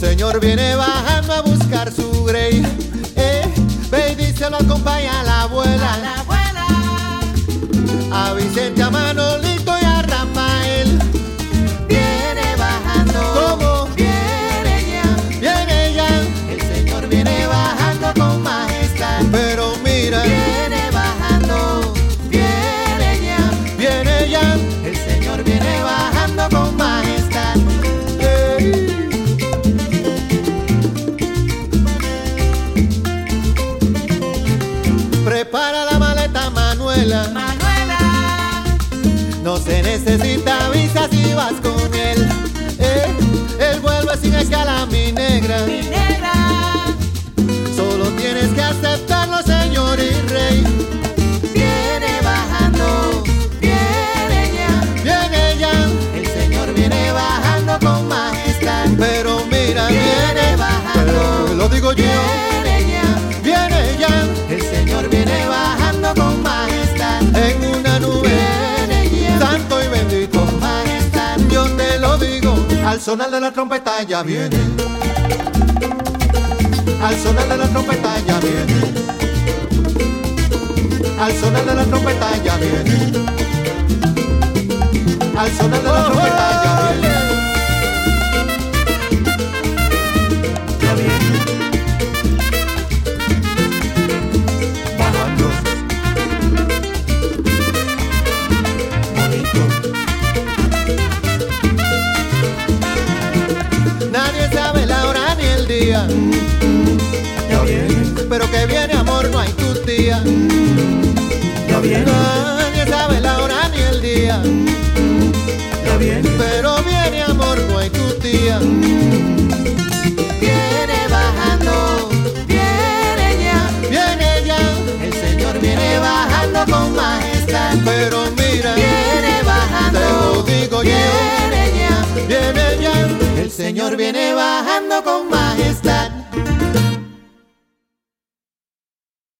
Señor viene bajando a buscar su grey. Ve y díselo, acompaña a la abuela. A Vicente, a Manolito y a Rafael. Viene bajando. ¿Cómo? Viene ya. Viene ya. El Señor viene bajando con majestad. Pero mira, Viene bajando. Viene ya. viene ya. El Señor viene bajando con majestad. Prepara la maleta, Manuela. No se necesita visa si vas con él. Él vuelve sin escala, mi negra. Solo tienes que aceptarlo, señor y rey. Viene bajando. Viene ya. Viene ya. El Señor viene bajando con majestad. Pero mira, Viene bajando. pero lo digo yo. Viene ya. Viene ya. El Señor viene bajando con majestad. En una nube, Viene ya. santo y bendito. Con majestad. Yo te lo digo, al sonar de la trompeta ya viene. Al sonar de la trompeta ya viene. Al sonar de la trompeta ya viene. Al sonar de la trompeta ya viene. Ya viene. Bajando. Bonito. Nadie sabe la hora ni el día, Ya viene. pero que viene amor no hay tu tía. Ya viene. Nadie sabe la hora ni el día, Ya viene. pero viene amor no hay tu tía. Viene bajando. Viene ya. Viene ya, El Señor viene bajando con majestad. pero mira, Viene bajando. te lo digo yo. Viene ya. Viene ya, El Señor viene bajando con majestad.